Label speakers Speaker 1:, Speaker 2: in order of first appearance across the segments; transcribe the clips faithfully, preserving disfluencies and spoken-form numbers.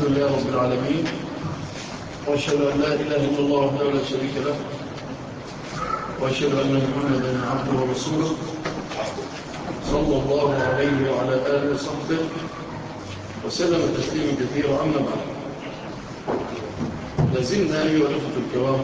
Speaker 1: لله رب العالمين، وأشهد أن لا إله إلا الله وحده لا شريك له، وأشهد أن محمدا عبده ورسوله صلى الله عليه وعلى آله وصحبه وسلم تسليما كثيرا. أما بعد، لازلنا أيها الأخوة الكرام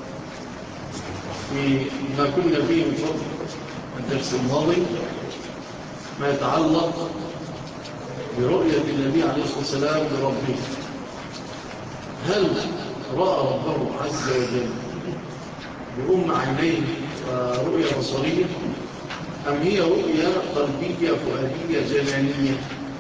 Speaker 1: في ما كنا فيه من فضل الدرس الماضي، ما يتعلق برؤية النبي عليه الصلاة والسلام لربه. هل رأى ربه عز وجل بأم عينيه ورؤية بصرية، أم هي رؤية قلبية فؤادية جنانية؟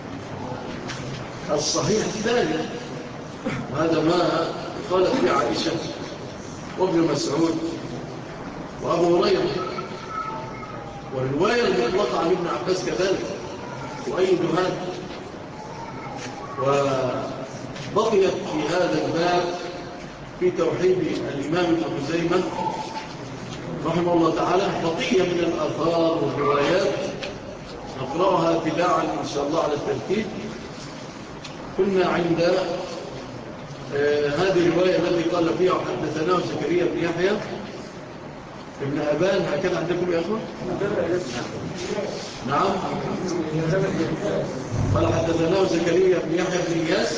Speaker 1: الصحيح الثاني، وهذا ما قالت في عائشة وابن مسعود وأبو هريرة، والرواية المطلقة عن ابن عباس كذلك وأيد هذا. وبقيت في هذا الباب في توحيد الإمام ابن خزيمة رحمه الله تعالى بقية من الآثار والروايات نقرأها تباعا إن شاء الله على الترتيب. كنا عند آه هذه الرواية التي قال فيها حدثنا زكريا بن يحيى ابن أبان، هكذا عندكم يا أخوة؟ نعم. قال حدثنا زكريا بن يحيى بن إياس،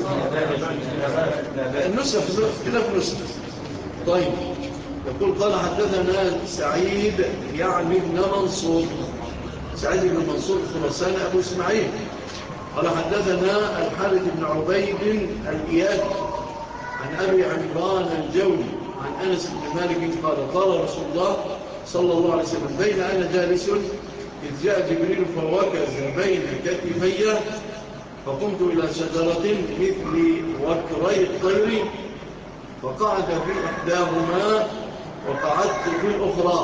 Speaker 1: النسخ خلاف نسخ. طيب، يقول قال حدثنا سعيد يعني ابن منصور، سعيد بن منصور الخراساني أبو إسماعيل. قال حدثنا الحارث بن عبيد الإيادي عن أبي عمران الجولي عن أنس بن مالك قال قال رسول الله صلى الله عليه وسلم بين أنا جالس إذ جاء جبريل فوكز بين كتفي فقمت إلى شجرة مثل وكري الطير فقعد في إحداهما وقعدت في الأخرى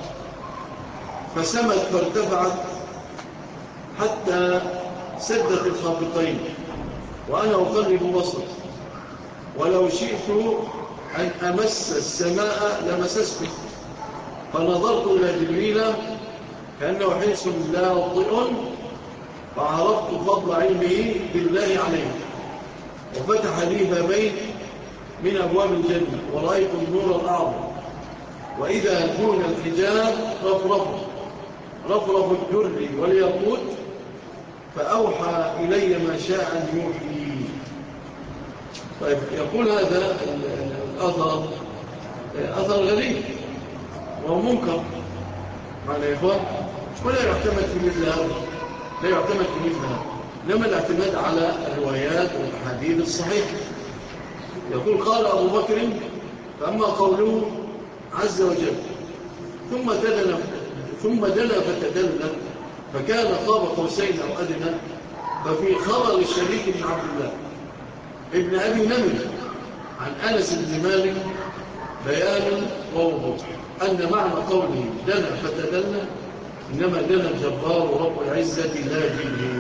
Speaker 1: فسمت فارتفعت حتى سدت الخافقين وأنا أقلب بصري، ولو شئت أن أمس السماء لمسسته، فنظرت إلى جبريل كأنه حيث لا ضئ فعرفت فضل علمه بالله عليه، وفتح لي بابين من أبواب الجنة ورأيت النور الأعظم، وإذا دون الحجاب رفرف رفرف الدر والياقوت، فأوحى إلي ما شاء أن يوحي. طيب، يقول هذا الأثر أثر غريب ومنكر معنا يا إخوان، ولا يعتمد في مثل هذا، لا يعتمد في مثل هذا، إنما الاعتماد على الروايات والأحاديث الصحيحة. يقول قال أبو بكر فأما قوله عز وجل ثم دنا ثم دنا فتدلل فكان قاب قوسين أو أدنى، ففي خبر الشريك بن عبد الله ابن أبي نمر عن أنس بن مالك بيان ووضوح أن معنى قوله دنا فتدلى إنما دنا الجبار رب العزة لا جبريل.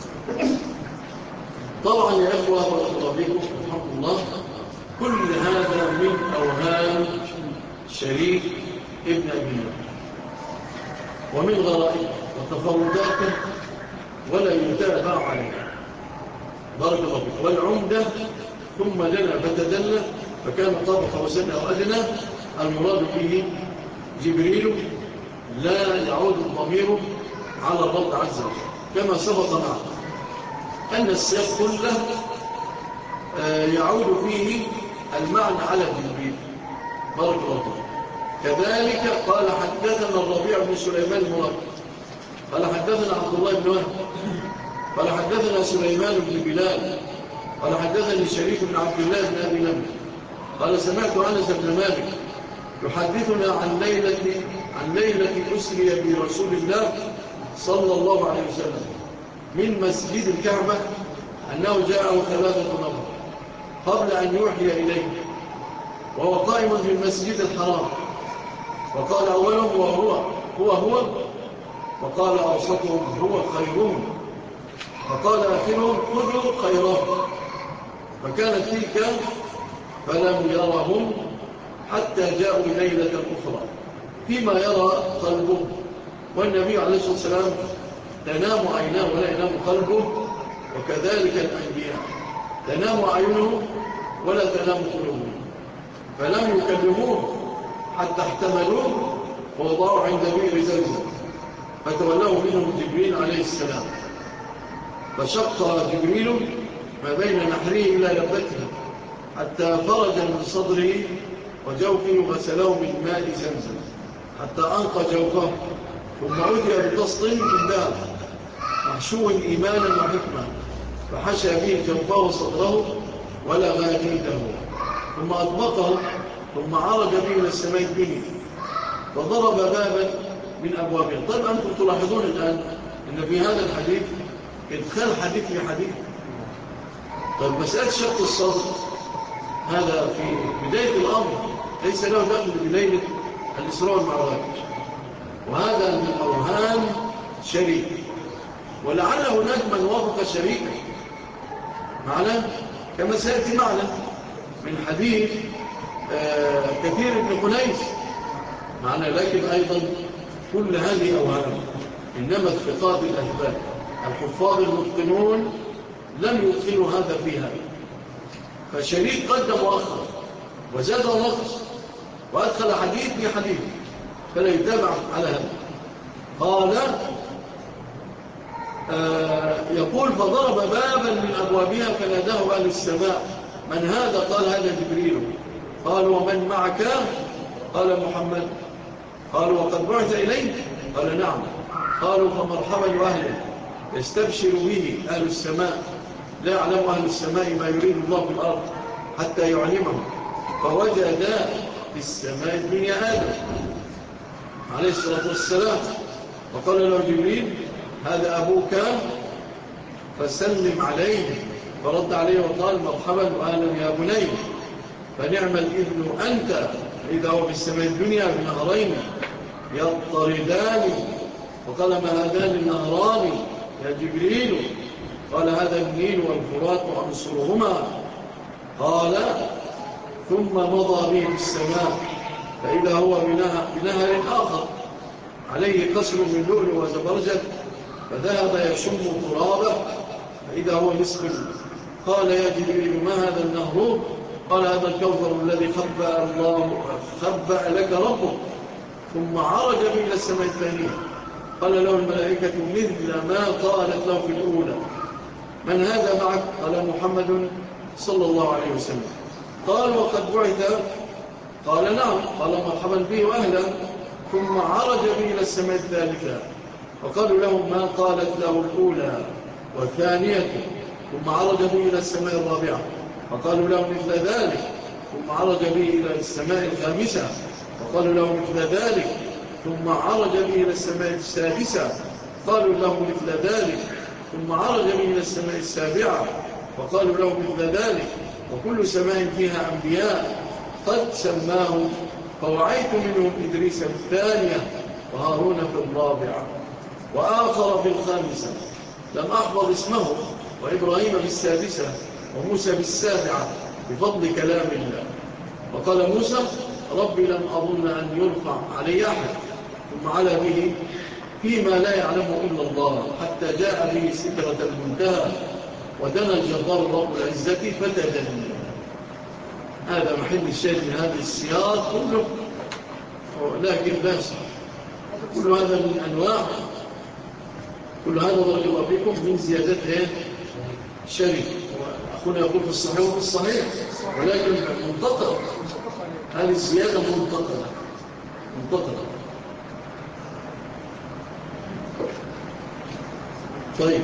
Speaker 1: طبعا يا إخوة ورحمة الله، كل هذا من أوهام شريك ابن أبي نمر ومن غرائب وتفرداته ولا يتابع عليه. بارك الله فيك. والعمدة ثم دنا فتدلى فكان قاب قوسين أو أدنى، المراد به جبريل، لا يعود الضمير على الرب عز وجل، كما سبق معه أن السياق كله يعود فيه المعنى على جبريل. بارك الله فيك. كذلك قال حدثنا الربيع بن سليمان المراد قال حدثنا عبد الله بن وهب قال حدثنا سليمان بن بلال قال حدثني شريك بن عبد الله بن أبي نمر قال سمعت أنس بن مالك يحدثنا عن ليلة عن ليلة أسري برسول الله صلى الله عليه وسلم من مسجد الكعبة أنه جاءه ثلاثة نفر قبل أن يوحي إليه، وهو قائم في المسجد الحرام، وقال أولهم وهو هو هو وقال أوسطهم هو خيرهم، فقال آخرهم خذوا خيرهم، فكانت تلك فلم يرهم حتى جاءوا ليلة أخرى فيما يرى قلبه، والنبي عليه الصلاة والسلام تنام عيناه ولا ينام قلبه، وكذلك الأنبياء تنام أعينهم ولا تنام قلوبهم، فلم يكلموه حتى احتملوه ووضعوا عند بئر زمزم، فتولوا منهم جبريل عليه السلام، فشق جبريل ما بين نحره إلى لبته حتى فرج من صدره وجوفه وغسله من ماء زمزم حتى أنقى جوفه، ثم أتي بطست من ذهب محشو إيمانا وحكمة فحشى به جوفه وصدره ولغى جلده، ثم أطبقه، ثم عرج به إلى السماء الدنيا فضرب بابا من أبوابها. طيب أنتم تلاحظون الآن أن في هذا الحديث إدخال حديث في حديث. طيب مسألة شق الصدر هذا في بداية الأمر ليس له دخل بليلة الإسراء والمعراج، وهذا من أوهام شريك، ولعل هناك من وافق شريكا معنا كما سيأتي معنا من حديث آه كثير بن قنيس معنا، لكن أيضا كل هذه أوهام، إنما الثقات الأثبات الحفاظ المتقنون لم يدخلوا هذا فيها، فشريك قدم وأخر وزاد ونقص وأدخل حديث في حديث فلا يتابع على هذا. قال آه يقول فضرب بابا من أبوابها فناداه أهل السماء من هذا؟ قال هذا جبريل. قالوا ومن معك؟ قال محمد. قالوا وقد بعث إليه؟ قال نعم. قالوا فمرحبا أهله يستبشر به أهل السماء، لا يعلم أهل السماء ما يريد الله في الأرض حتى يعلمهم، فوجد في السماء الدنيا آدم عليه الصلاة والسلام، وقال له جبريل هذا أبوك فسلم عليه، فرد عليه وقال مرحبا وأهلا يا بني، فنعم الإذن أنت، إذا هو في السماء الدنيا بنهرين يضطردان، وقال ما هذان النهران يا جبريل؟ قال هذا النيل والفرات وعنصرهما. قال ثم مضى به في السماء فإذا هو بنهر آخر عليه قصر من لؤلؤ وزبرجد، فذهب يشم ترابه فإذا هو مسك. قال يا جبريل ما هذا النهر؟ قال هذا الكوثر الذي خبأ الله خبأ لك ربك. ثم عرج به إلى السماء الثانية، قال له الملائكة مثل ما قالت له في الأولى من هذا معك؟ قال محمد صلى الله عليه وسلم. قال وقد بعث؟ قال نعم. قال مرحبا به وأهلا. ثم عرج به إلى السماء الثالثة، وقالوا له ما قالت له الأولى والثانية. ثم عرج به إلى السماء الرابعة، وقالوا له مثل ذلك. ثم عرج به إلى السماء الخامسة، وقالوا له مثل ذلك. ثم عرج به إلى السماء السادسة، قالوا له مثل ذلك. ثم عرج به إلى السماء السابعة، وقالوا له مثل ذلك. وكل سماء فيها أنبياء قد سماهم، فوعيت منهم إدريس في الثانية وهارون في الرابعة وآخر في الخامسة لم أحفظ اسمه، وإبراهيم بالسادسة وموسى بالسابعة بفضل كلام الله. وقال موسى ربي لم أظن أن يرفع علي أحد، ثم علا به فيما لا يعلمه إلا الله حتى جاء به سدرة المنتهى ودنا الجبار رب العزة فتدلى. هذا محل الشيء من هذه السياق كله، لكن لا يصح. كل هذا من أنواع، كل هذا بارك الله فيكم من زيادته شريك. وأخونا يقول في الصحيح وفي الصحيح، ولكن منتقل هذه الزيادة منتقلة منتقلة. طيب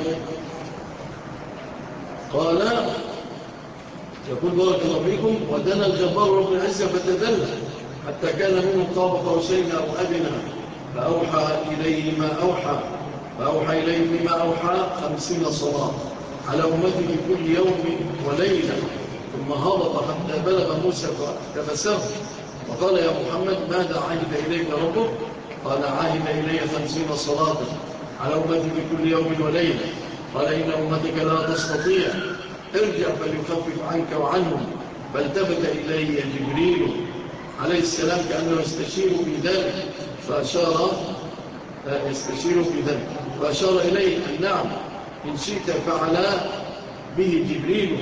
Speaker 1: قال يقول بارك الله فيكم ودنا الجبار رب العزة فتدلى حتى كان منه قاب قوسين أو أدنى فأوحى إليه ما أوحى فأوحى إليه بما أوحى خمسين صلاة على أمته في كل يوم وليلة، ثم هبط حتى بلغ موسى فاحتبسه وقال يا محمد ماذا عهد إليك ربك؟ قال عهد إلي خمسين صلاة على أمتي في كل يوم وليلة. قال إن أمتك لا تستطيع، ارجع فليخفف عنك وعنهم. فالتفت إلي جبريل عليه السلام كأنه يستشير في ذلك فأشار يستشير في ذلك فأشار إليه أن نعم إن شئت فعلا به جبريل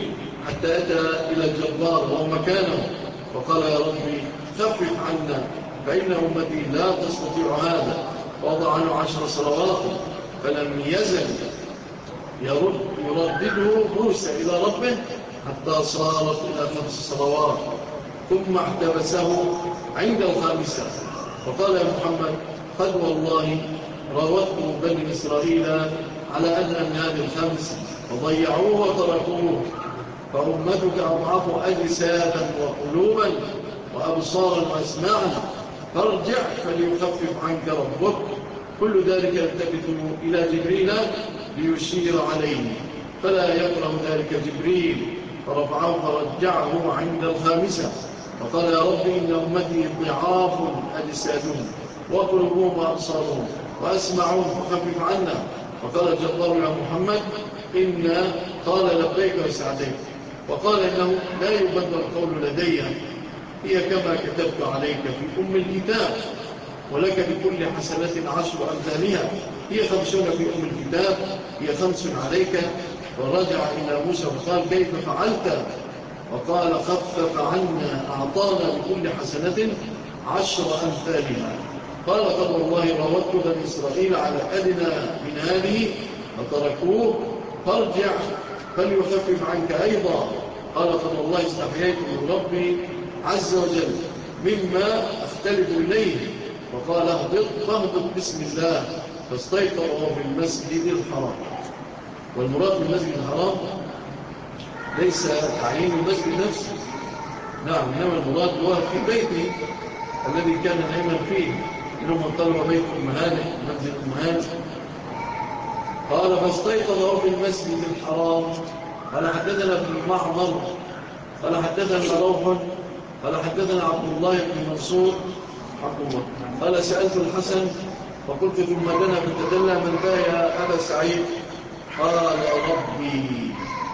Speaker 1: حتى أتى إلى الجبار وهو مكانه، فقال يا ربي خفف عنا فإن أمتي لا تستطيع هذا، ووضع عنه عشر صلوات، فلم يزل يرد يردده موسى إلى ربه حتى صارت إلى خمس صلوات، ثم احتبسه عند الخامسة فقال يا محمد قد والله راودت بني إسرائيل على أدنى من هذه الخمس وضيعوه وتركوه، فأمتك أضعف أجسادا وقلوبا وأبصارا وأسماعا، فارجع فليخفف عنك ربك. كل ذلك يلتفت إلى جبريل ليشير عليه، فلا يكره ذلك جبريل، فرفعه فرجعه عند الخامسة وقال يا رب إن أمتي ضعاف أجسادهم وقلوبهم وأبصارهم وأسمعهم فخفف عنا. فقال الجبار يا محمد إن قال لبيك وسعديك، وقال إنه لا يبدل القول لدي، هي كما كتبت عليك في أم الكتاب، ولك بكل حسنة عشر أمثالها، هي خمسون في أم الكتاب، هي خمس عليك. ورجع إلى موسى وقال كيف فعلت؟ وقال خفف عنا أعطانا بكل حسنة عشر أمثالها. قال قد والله راودت بني إسرائيل على أدنى من هذه فتركوه، فارجع فليخفف عنك أيضا. قال قد والله استحييت من ربي عز وجل مما أختلف إليه، وقال اهبط فاهبط بسم الله، فاستيقظوا في المسجد الحرام. والمراد بالمسجد الحرام ليس تعيين المسجد نفسه، نعم، إنما المراد هو في بيته الذي كان نائما فيه، إنهم قالوا بيت أمهانه منزل أمهانه. قال فاستيقظوا في المسجد الحرام. قال حدثنا ابن معمر قال حدثنا روح قال حدثنا عبد الله بن منصور عبد الله قال سألت الحسن فقلت ثم دنا فتدلى من ذا يا أبا سعيد؟ قال ربي.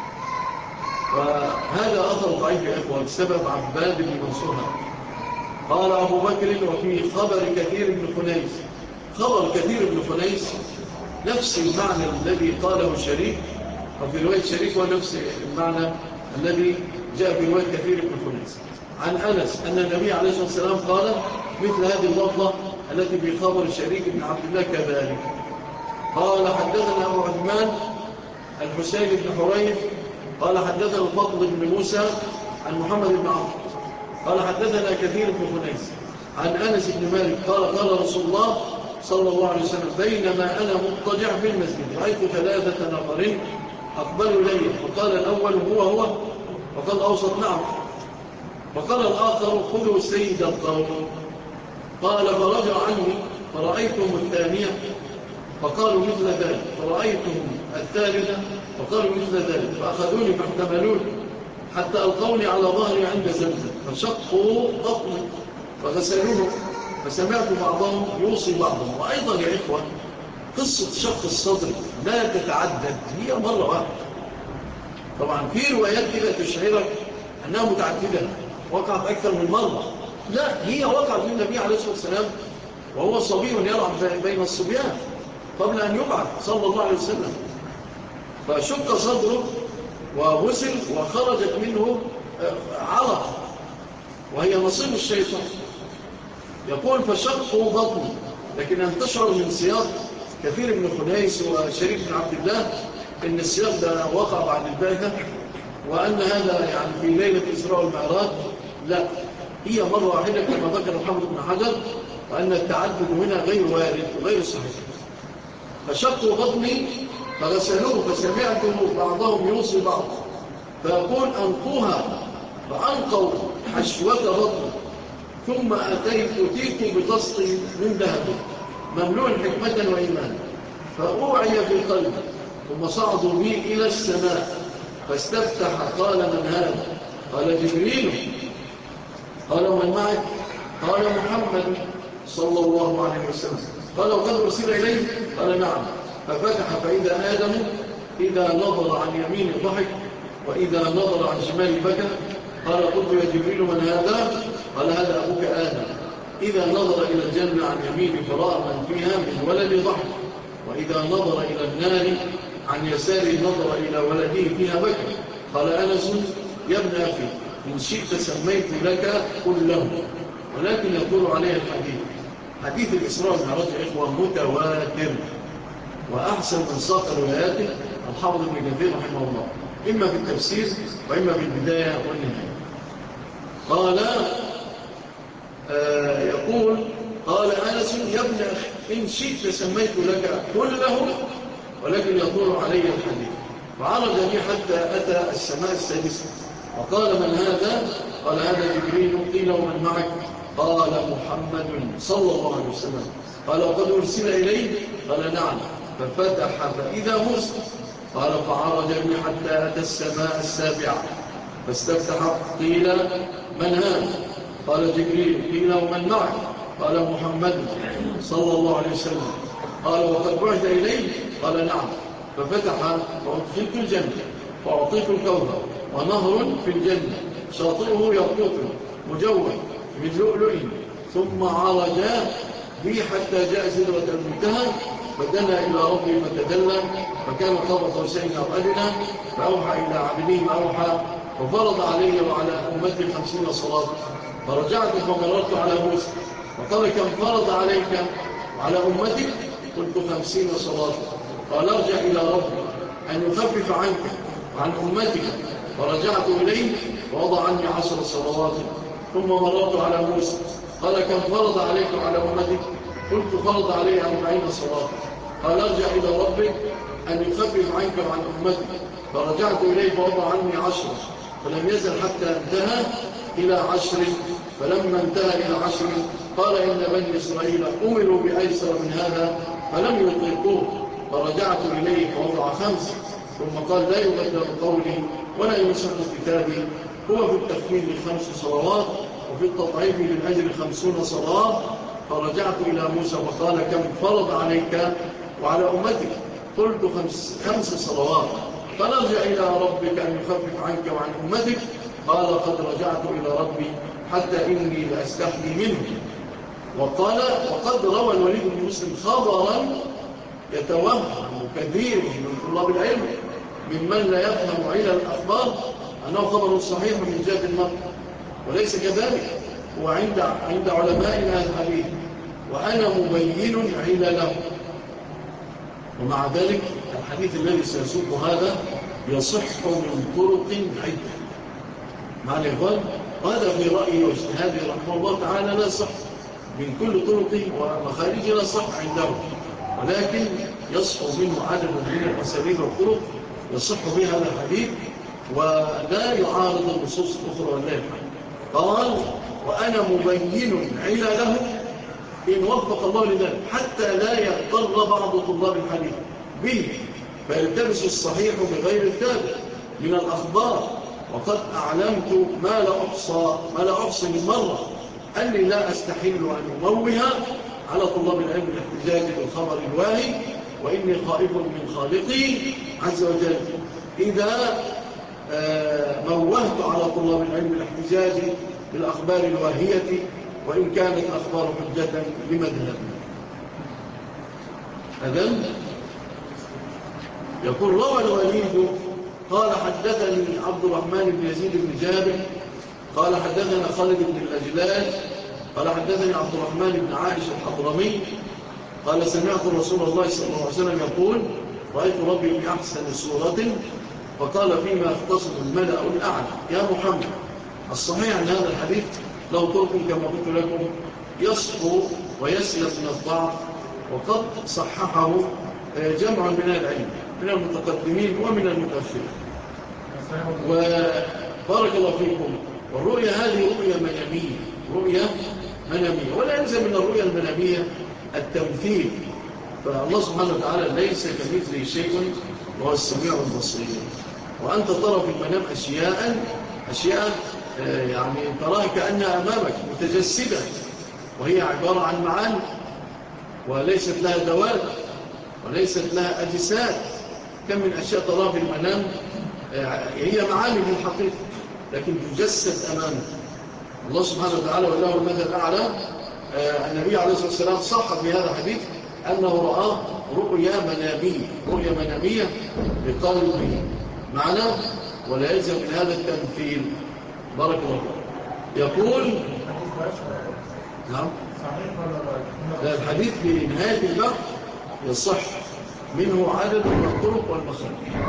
Speaker 1: فهذا أثر ضعيف يا إخوة بسبب عباد بن منصور. قال أبو بكر وفي خبر كثير بن خنيس. خبر كثير بن خنيس نفس المعنى الذي قاله شريك، وفي رواية شريك ونفس المعنى الذي جاء في رواية كثير بن خنيس عن أنس أن النبي عليه الصلاة والسلام قال مثل هذه اللفظة التي في خبر شريك بن عبد الله كذلك. قال حدثنا أبو عثمان الحسين بن حريث قال حدثنا الفضل بن موسى عن محمد بن عمرو قال حدثنا كثير بن خنيس عن أنس بن مالك قال قال رسول الله صلى الله عليه وسلم بينما أنا مضطجع في المسجد رأيت ثلاثة نفرين أقبلوا إلي، فقال الأول هو هو وقال الأوسط نعم، وقال الآخر خذوا سيد القوم. قال فرجع عني فرأيتهم الثانية فقالوا مثل ذلك، فرأيتهم الثالثة فقالوا مثل ذلك، فأخذوني فاحتملوني حتى ألقوني على ظهري عند زمزم فشقوا بطني فغسلوه، فسمعت بعضهم يوصي بعضهم. وأيضا يا إخوة قصة شق الصدر لا تتعدد، هي مرة واحدة. طبعا في روايات كده تشعرك أنها متعددة وقعت أكثر من مرة، لا، هي وقعت للنبي عليه الصلاة والسلام وهو صبي يلعب بين الصبيان قبل أن يبعث صلى الله عليه وسلم، فشق صدره وغسل وخرجت منه علق وهي نصيب الشيطان. يقول فشقوا بطني، لكن أن تشعر من سياق كثير من خنيس وشريك بن عبد الله إن السياق ده وقع بعد البعثة وأن هذا يعني في ليلة الإسراء والمعراج، لا، هي مرة واحدة كما ذكر محمد بن حجر، وأن التعدد هنا غير وارد وغير صحيح. فشقوا بطني فغسلوه فسمعت بعضهم يوصي بعض فيقول أنقوها، فأنقوا حشوة بطني، ثم أتيت أتيت بطسط من ذهب مملوء حكمة وإيمان، فأوعي في قلبي، ثم صعدوا بي إلى السماء فاستفتح قال من هذا؟ قال جبريل. قال ومن معك؟ قال محمد صلى الله عليه وسلم. قال وقد أرسل إليه؟ قال نعم. ففتح فإذا آدم إذا نظر عن يمين ضحك وإذا نظر عن شمال بكى. قال قلت يا جبريل من هذا؟ قال هذا أبوك آدم، إذا نظر إلى الجنة عن يمين فرأى من فيها من ولد ضحك، وإذا نظر إلى النار عن يساره نظر إلى ولده فيها بكى. قال أنس يا ابن أخي إن شئت سميت لك كله، ولكن يطول عليه الحديث. حديث الإسراء والمعراج يا إخوة متواتر، وأحسن من ساق رواياته الحافظ ابن كثير رحمه الله، إما في التفسير وإما في البداية والنهاية. قال آه يقول قال أنس يا ابن أخي إن شئت سميت لك كله، ولكن يطول علي الحديث. فعرج بي حتى أتى السماء السادسة، وقال من هذا؟ قال هذا جبريل. قيل ومن معك؟ قال محمد صلى الله عليه وسلم. قال وقد أرسل إليه؟ قال نعم. ففتح فإذا موسى. قال فعرج بي حتى أتى السماء السابعة فاستفتح. قيل من هذا؟ قال جبريل. قيل ومن معك؟ قال محمد صلى الله عليه وسلم. قال وقد بعث إليه؟ قال نعم. ففتح فأدخلت الجنة فأعطيت الكوثر ونهر في الجنة شاطئه يقوط مجوف من لؤلؤ. ثم عرجا بي حتى جاء سدرة المنتهى فدنا إلى ربي فتدلى فكان قاب قوسين أو أدنى فأوحى إلى عبده ما أوحى وفرض علي وعلى أمتي خمسين صلاة. فرجعت فمررت على موسى وقال كم فرض عليك وعلى أمتك؟ قلت خمسين صلاة. قال ارجع إلى ربي أن يخفف عنك وعن أمتك. فرجعت إليه ووضع عني عشر صلوات. ثم مررت على موسى قال كم فرض عليك وعلى أمتك؟ قلت فرض علي أربعين صلاة. قال ارجع إلى ربك أن يخفف عنك وعن أمتك. فرجعت إليه فوضع عني عشر. فلم يزل حتى انتهى إلى عشر. فلما انتهى إلى عشر قال إن بني إسرائيل أمروا بأيسر من هذا فلم يطيقوه. فرجعت إليه فوضع خمس. ثم قال لا يبدل قولي ولا يمسح كتابي. هو في التكفير خمس صلوات وفي التضعيف بالأجر خمسون صلاة. فرجعت إلى موسى وقال كم فرض عليك وعلى أمتك؟ قلت خمس, خمس صلوات. قال ارجع إلى ربك أن يخفف عنك وعن أمتك. قال قد رجعت إلى ربي حتى إني لأستحي منه. وقال وقد روى الوليد بن مسلم خبرا يتوهم كثير من طلاب العلم ممن لا يفهم علل الأخبار أنه خبر صحيح من جهة النقل، وليس كذلك. هو عند عند علمائنا الحديث وأنا مبين علله. ومع ذلك الحديث الذي سيسوق هذا يصح من طرق عدة مع الإخوان، وهذا في رأيي واجتهادي رحمه الله تعالى لا صح من كل طرق ومخارج لا صح عنده، ولكن يصح منه عدد من الأساليب والطرق يصح بها هذا الحديث ولا يعارض النصوص الأخرى والله الحمد. قال وأنا مبين علله إن وفق الله لذلك حتى لا يضطر بعض طلاب الحديث به فيلتبس الصحيح بغير الثابت من الأخبار. وقد أعلمت ما لا أحصى ما لا أحصي من مرة أني لا أستحيل أن أموه على طلاب العلم الاحتجاج بالخبر الواهي، وإني خائف من خالقي عز وجل إذا موهت على طلاب العلم الاحتجاج بالأخبار الواهية وإن كانت الأخبار حجة لمذهب. أذن يقول روى الوليد قال حدثني عبد الرحمن بن يزيد بن جابر قال حدثنا خالد بن الأجلاج قال حدثني عبد الرحمن بن عائشة الحضرمي قال سمعت رسول الله صلى الله عليه وسلم يقول رأيت ربي في أحسن صورة. فقال فيما اختصم الملأ الأعلى يا محمد. الصحيح أن هذا الحديث لو طرق كما قلت لكم يصفو ويسلم من الضعف، وقد صححه جمع من العلم من المتقدمين ومن المتأخرين. وبارك الله فيكم. والرؤية هذه رؤية منامية رؤية منامية ولا يلزم من الرؤية المنامية التمثيل، فالله سبحانه وتعالى ليس كمثله شيء وهو السميع البصير. وأنت ترى في المنام أشياء أشياء يعني تراها كأنها أمامك متجسدة وهي عبارة عن معاني وليست لها دوال وليست لها أجساد. كم من أشياء تراها في المنام هي معاني في الحقيقة لكن تجسد أمامك. الله سبحانه وتعالى وله المثل الأعلى. النبي عليه الصلاة والسلام صح في هذا الحديث أنه رأى رؤيا منامية رؤيا منامية بقلبه. معنى ولا يلزم من هذا التمثيل. بارك الله يقول نعم لا الحديث في نهاية الباب يصح منه عدد من الطرق والمخارج.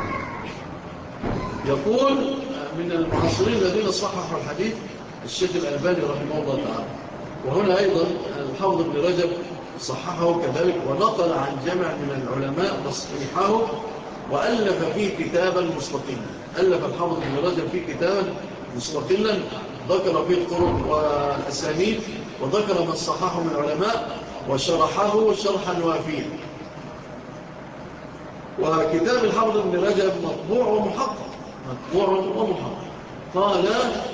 Speaker 1: يقول من المعاصرين الذين صححوا الحديث الشيخ الألباني رحمه الله تعالى، وهنا أيضا الحافظ ابن رجب صححه كذلك، ونقل عن جمع من العلماء تصحيحه، وألف فيه كتابا مستقلا. ألف الحافظ ابن رجب فيه كتابا مستقلا ذكر فيه الطرق والأسانيد، وذكر من صححه من العلماء وشرحه شرحا وافيا. وكتاب الحافظ ابن رجب مطبوع ومحقق، مطبوع ومحقق. قال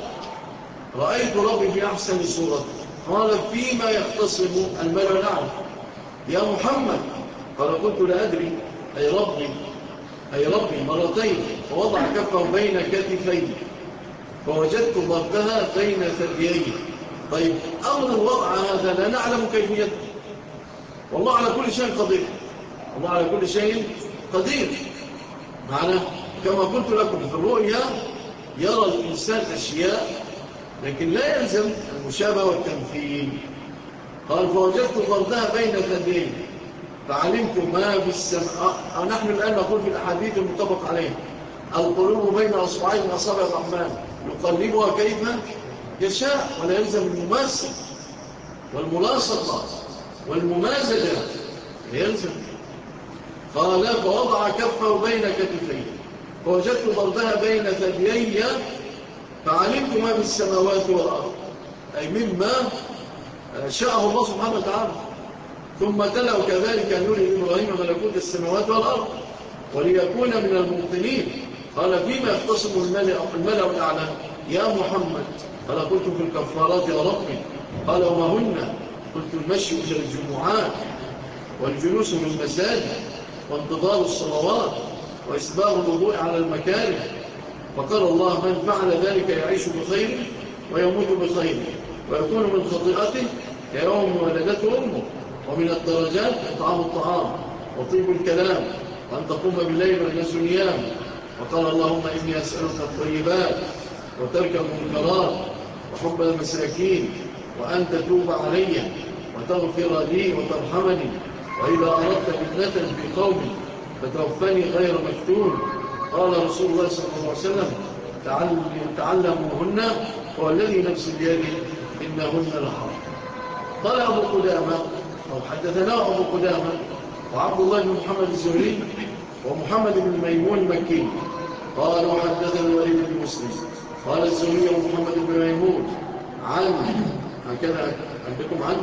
Speaker 1: رأيت ربي في أحسن صورة. قال فيما يختصم الملأ الأعلى يا محمد. قال قلت لا أدري أي ربي أي ربي مرتين، فوضع كفه بين كتفيه فوجدت ضربها بين ثدييه. طيب أمر الوضع هذا لا نعلم كيفيته، والله على كل شيء قدير، الله على كل شيء قدير. معنا كما قلت لكم في الرؤيا يرى الإنسان أشياء لكن لا يلزم المشابهة والتمثيل. قال فوجدت ضربها بين ثدييه فعلمت ما في السماء. نحن الآن نقول في الأحاديث المتفق عليه القلوب بين أصبعين من أصابع الرحمن يقلبها كيف يشاء، ولا يلزم المماثل والملاصقة والممازجة يلزم. قال فوضع كفه بين كتفيه فوجدت ضربها بين ثديي فعلمت ما في السماوات والأرض، أي مما شاءه الله سبحانه وتعالى. ثم تلوا كذلك أن يري إبراهيم ملكوت السماوات والأرض وليكون من الموقنين. قال فيما يختصم الملأ الأعلى يا محمد. قال قلت في الكفارات يا ربي. قال وما هن؟ قلت المشي إلى الجمعات والجلوس في المساجد وانتظار الصلوات وإسباغ الوضوء على المكاره. فقال الله من فعل ذلك يعيش بخير ويموت بخير ويكون من خطيئته كيوم ولدته أمه. ومن الدرجات إطعام الطعام وطيب الكلام وأن تقوم بالليل والناس نيام. وقال اللهم إني أسألك الطيبات وترك المنكرات وحب المساكين وأن تتوب علي وتغفر لي وترحمني، وإذا أردت فتنة في قومي فتوفني غير مفتون. قال رسول الله صلى الله عليه وسلم تعلموهن والذي نفس بيده إنهن لحق. قال أبو قدامة أو حدثنا أبو قدامة وعبد الله بن محمد الزهري ومحمد بن ميمون المكي قال وحدثنا الوليد بن مسلم قال الزهري ومحمد بن ميمون عن هكذا عندكم عن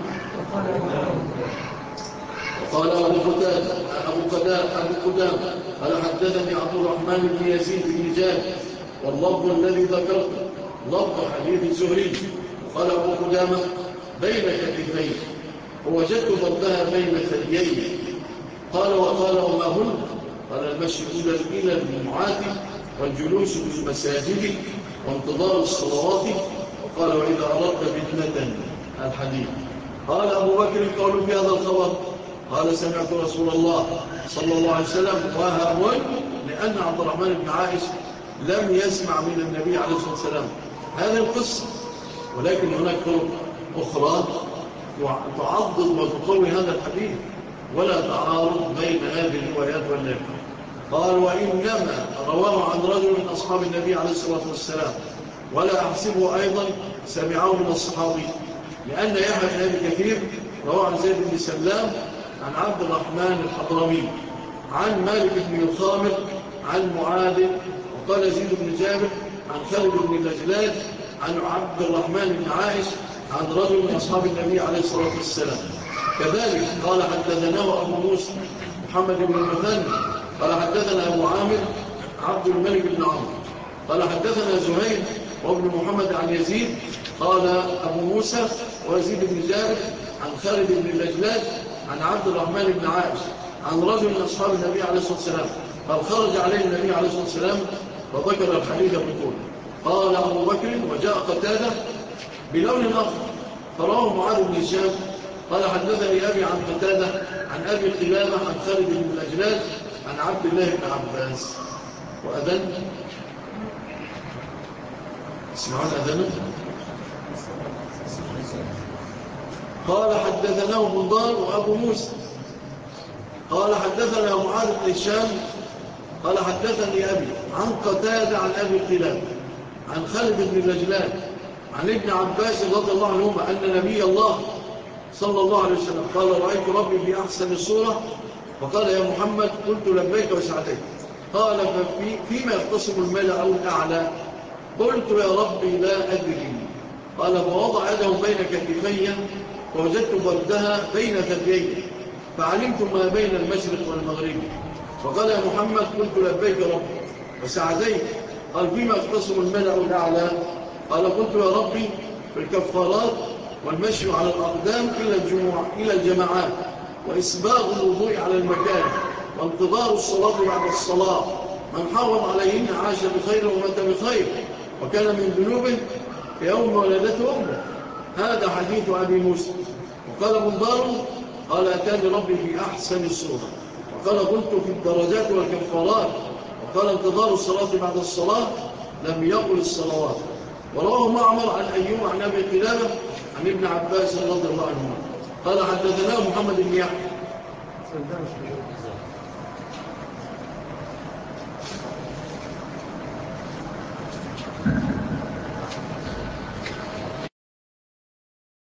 Speaker 1: وقال أبو قدامة أبو قدامة قال حدثني عبد الرحمن بن يزيد بن جاد واللفظ الذي ذكرته لفظ حديث الزهري. قال أبو قدامة بين كتفيه ووجدت ضربها بين ثدييه. قال وقال وما هن؟ قال المشي إلى الجمعات والجلوس في المساجد وانتظار الصلوات. وقال وإذا أردت فتنة الحديث. قال أبو بكر قالوا في هذا الخبر قال سمعت رسول الله صلى الله عليه وسلم وهو لأن عبد الرحمن بن عائش لم يسمع من النبي عليه الصلاة والسلام هذه القصة، ولكن هناك طرق أخرى تعضد وتقوي هذا الحديث ولا تعارض بين هذه الروايات والنبي. قال وإنما رواه عن رجل من أصحاب النبي عليه الصلاة والسلام ولا أحسبه أيضا سمعه من الصحابي، لأن يحيى بن أبي كثير رواه عن زيد بن سلام عن عبد الرحمن الحضرمي عن مالك بن الخامر عن معاذ. وقال يزيد بن جابر عن خالد بن اللجلاج عن عبد الرحمن بن عائش عن رجل من أصحاب النبي عليه الصلاة والسلام. كذلك قال حدثناه أبو موسى محمد بن المثنى قال حدثنا أبو عامر عبد الملك بن عمرو قال حدثنا زهير وابن محمد عن يزيد قال أبو موسى ويزيد بن جابر عن خالد بن اللجلاج عن عبد الرحمن بن عائش عن رجل من أصحاب النبي عليه الصلاة والسلام قال خرج عليه النبي عليه الصلاة والسلام وذكر الحديث بطول. قال أبو بكر وجاء قتادة بلون آخر فرواه معاذ بن هشام قال حدثني أبي عن قتادة عن أبي قلابة عن خالد بن اللجلاج عن عبد الله بن عباس. وأذن اسمعون أذنه. قال حدثناه بندار وأبو موسى قال حدثنا معاذ بن هشام قال حدثني أبي عن قتادة عن أبي قلاب عن خالد بن رجلان عن ابن عباس رضي الله عنهما أن نبي الله صلى الله عليه وسلم قال رأيت ربي في أحسن صورة فقال يا محمد قلت لبيك وسعديك قال ففي فيما يختصم الملأ أو الأعلى قلت يا ربي لا أدري قال فوضع يده بين كتفي فوجدت بردها بين ثديي فعلمت ما بين المشرق والمغرب فقال يا محمد قلت لبيك ربي وسعديك قال فيما يختصم الملأ أو الأعلى قال قلت يا ربي في الكفارات والمشي على الأقدام إلى الجموع إلى الجماعات وإسباغ الوضوء على المكان وانتظار الصلاة بعد الصلاة من حرم عليهن عاش بخير ومات بخير وكان من ذنوبه في يوم ولدته أمه. هذا حديث أبي موسى. وقال بندار قال أتاني ربي في أحسن الصورة وقال قلت في الدرجات والكفارات وقال انتظار الصلاة بعد الصلاة لم يقل الصلوات. ورواه معمر عن أيوب عن أبي قلابة عن ابن عباس رضي الله عنه قال حدثناه محمد بن يحيى